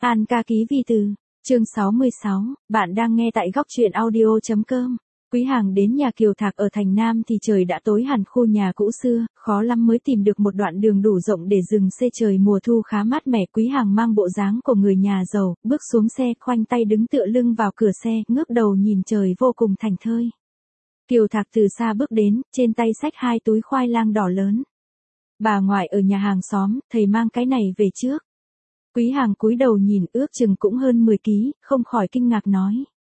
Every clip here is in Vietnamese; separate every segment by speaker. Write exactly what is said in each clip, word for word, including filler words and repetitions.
Speaker 1: An ca ký vi từ, chương sáu mươi sáu, bạn đang nghe tại góc truyện audio.com. Quý hàng đến nhà Kiều Thạc ở thành Nam thì trời đã tối hẳn, khu nhà cũ xưa, khó lắm mới tìm được một đoạn đường đủ rộng để dừng xe, trời mùa thu khá mát mẻ. Quý hàng mang bộ dáng của người nhà giàu, bước xuống xe, khoanh tay đứng tựa lưng vào cửa xe, ngước đầu nhìn trời vô cùng thảnh thơi. Kiều Thạc từ xa bước đến, trên tay xách hai túi khoai lang đỏ lớn. Bà ngoại ở nhà hàng xóm, thầy mang cái này về trước. Quý hàng cúi đầu nhìn, ước chừng cũng hơn mười ký, không khỏi kinh ngạc nói.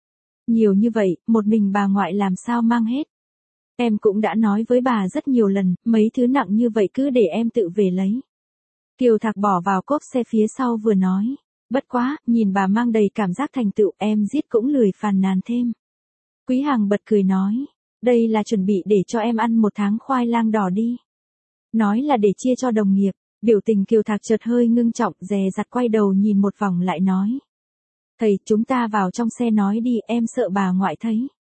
Speaker 1: Nhiều như vậy, một mình bà ngoại làm sao mang hết? Em cũng đã nói với bà rất nhiều lần, mấy thứ nặng như vậy cứ để em tự về lấy. Kiều Thạc bỏ vào cốp xe phía sau vừa nói. Bất quá, nhìn bà mang đầy cảm giác thành tựu, em giết cũng lười phàn nàn thêm. Quý hàng bật cười nói. Đây là chuẩn bị để cho em ăn một tháng khoai lang đỏ đi. Nói là để chia cho đồng nghiệp. Biểu tình Kiều Thạc chợt hơi ngưng trọng, dè dặt quay đầu nhìn một vòng lại nói. Thầy, chúng ta vào trong xe nói đi, em sợ bà ngoại thấy.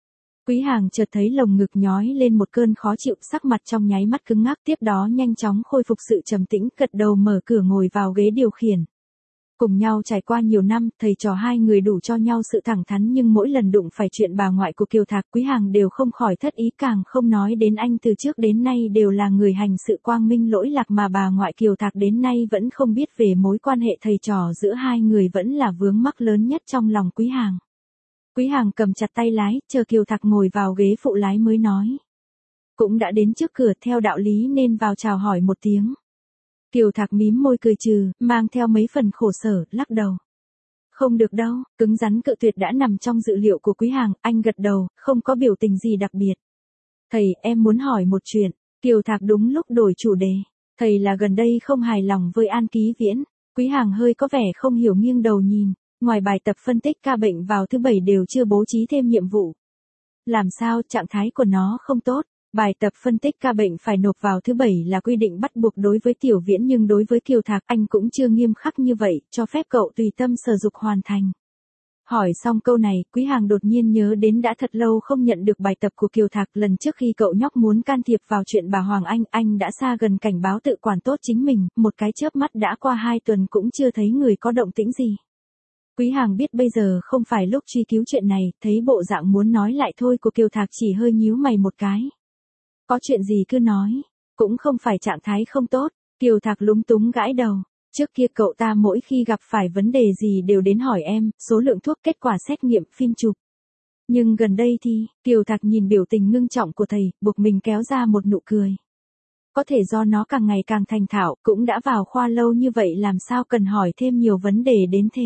Speaker 1: Quý hàng chợt thấy lồng ngực nhói lên một cơn khó chịu, sắc mặt trong nháy mắt cứng ngắc, tiếp đó nhanh chóng khôi phục sự trầm tĩnh, gật đầu mở cửa ngồi vào ghế điều khiển. Cùng nhau trải qua nhiều năm, thầy trò hai người đủ cho nhau sự thẳng thắn, nhưng mỗi lần đụng phải chuyện bà ngoại của Kiều Thạc, Quý hàng đều không khỏi thất ý, càng không nói đến anh từ trước đến nay đều là người hành sự quang minh lỗi lạc, mà bà ngoại Kiều Thạc đến nay vẫn không biết về mối quan hệ thầy trò giữa hai người vẫn là vướng mắc lớn nhất trong lòng Quý hàng. Quý hàng cầm chặt tay lái, chờ Kiều Thạc ngồi vào ghế phụ lái mới nói. Cũng đã đến trước cửa, theo đạo lý nên vào chào hỏi một tiếng. Kiều Thạc mím môi cười trừ, mang theo mấy phần khổ sở, lắc đầu. Không được đâu, cứng rắn cự tuyệt đã nằm trong dự liệu của Quý hàng, anh gật đầu, không có biểu tình gì đặc biệt. Thầy, em muốn hỏi một chuyện. Kiều Thạc đúng lúc đổi chủ đề. Thầy là gần đây không hài lòng với An Ký Viễn. Quý hàng hơi có vẻ không hiểu, nghiêng đầu nhìn. Ngoài bài tập phân tích ca bệnh vào thứ bảy đều chưa bố trí thêm nhiệm vụ. Làm sao, trạng thái của nó không tốt? Bài tập phân tích ca bệnh phải nộp vào thứ bảy là quy định bắt buộc đối với Tiểu Viễn, nhưng đối với Kiều Thạc anh cũng chưa nghiêm khắc như vậy, cho phép cậu tùy tâm sở dục hoàn thành. Hỏi xong câu này, Quý hàng đột nhiên nhớ đến đã thật lâu không nhận được bài tập của Kiều Thạc. Lần trước khi cậu nhóc muốn can thiệp vào chuyện bà Hoàng Anh, anh đã xa gần cảnh báo tự quản tốt chính mình, một cái chớp mắt đã qua hai tuần cũng chưa thấy người có động tĩnh gì. Quý hàng biết bây giờ không phải lúc truy cứu chuyện này, thấy bộ dạng muốn nói lại thôi của Kiều Thạc chỉ hơi nhíu mày một cái. Có chuyện gì cứ nói, cũng không phải trạng thái không tốt. Kiều Thạc lúng túng gãi đầu. Trước kia cậu ta mỗi khi gặp phải vấn đề gì đều đến hỏi em, số lượng thuốc, kết quả xét nghiệm, phim chụp. Nhưng gần đây thì, Kiều Thạc nhìn biểu tình ngưng trọng của thầy, buộc mình kéo ra một nụ cười. Có thể do nó càng ngày càng thành thạo, cũng đã vào khoa lâu như vậy làm sao cần hỏi thêm nhiều vấn đề đến thế.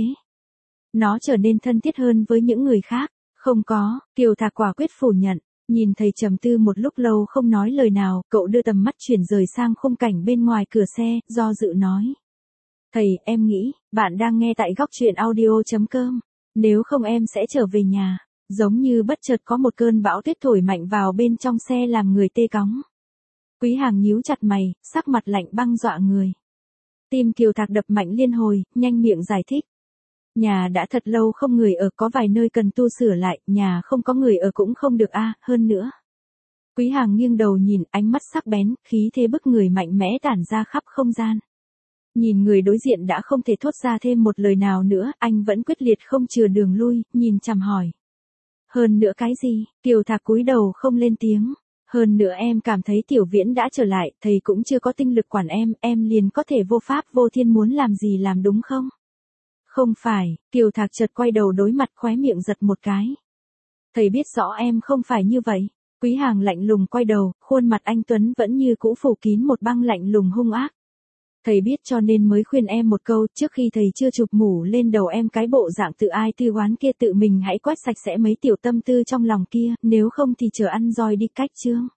Speaker 1: Nó trở nên thân thiết hơn với những người khác. Không có, Kiều Thạc quả quyết phủ nhận. Nhìn thầy trầm tư một lúc lâu không nói lời nào, cậu đưa tầm mắt chuyển rời sang khung cảnh bên ngoài cửa xe, do dự nói. Thầy, em nghĩ, bạn đang nghe tại góc truyện audio.com. Nếu không em sẽ trở về nhà. Giống như bất chợt có một cơn bão tuyết thổi mạnh vào bên trong xe làm người tê cóng. Quý hàng nhíu chặt mày, sắc mặt lạnh băng dọa người. Tim Kiều Thạc đập mạnh liên hồi, nhanh miệng giải thích. Nhà đã thật lâu không người ở, có vài nơi cần tu sửa lại, nhà không có người ở cũng không được a, hơn nữa. Quý hàng nghiêng đầu nhìn, ánh mắt sắc bén, khí thế bức người mạnh mẽ tản ra khắp không gian. Nhìn người đối diện đã không thể thốt ra thêm một lời nào nữa, anh vẫn quyết liệt không chừa đường lui, nhìn chằm hỏi. Hơn nữa cái gì? Kiều Thạc cúi đầu không lên tiếng. Hơn nữa em cảm thấy Tiểu Viễn đã trở lại, thầy cũng chưa có tinh lực quản em, em liền có thể vô pháp vô thiên muốn làm gì làm đúng không? Không phải, Kiều Thạc chợt quay đầu đối mặt, khóe miệng giật một cái. Thầy biết rõ em không phải như vậy. Quý hàng lạnh lùng quay đầu, khuôn mặt anh Tuấn vẫn như cũ phủ kín một băng lạnh lùng hung ác. Thầy biết cho nên mới khuyên em một câu, trước khi thầy chưa chụp mũ lên đầu em cái bộ dạng tự ai tư oán kia, tự mình hãy quét sạch sẽ mấy tiểu tâm tư trong lòng kia, nếu không thì chờ ăn roi đi cách chương.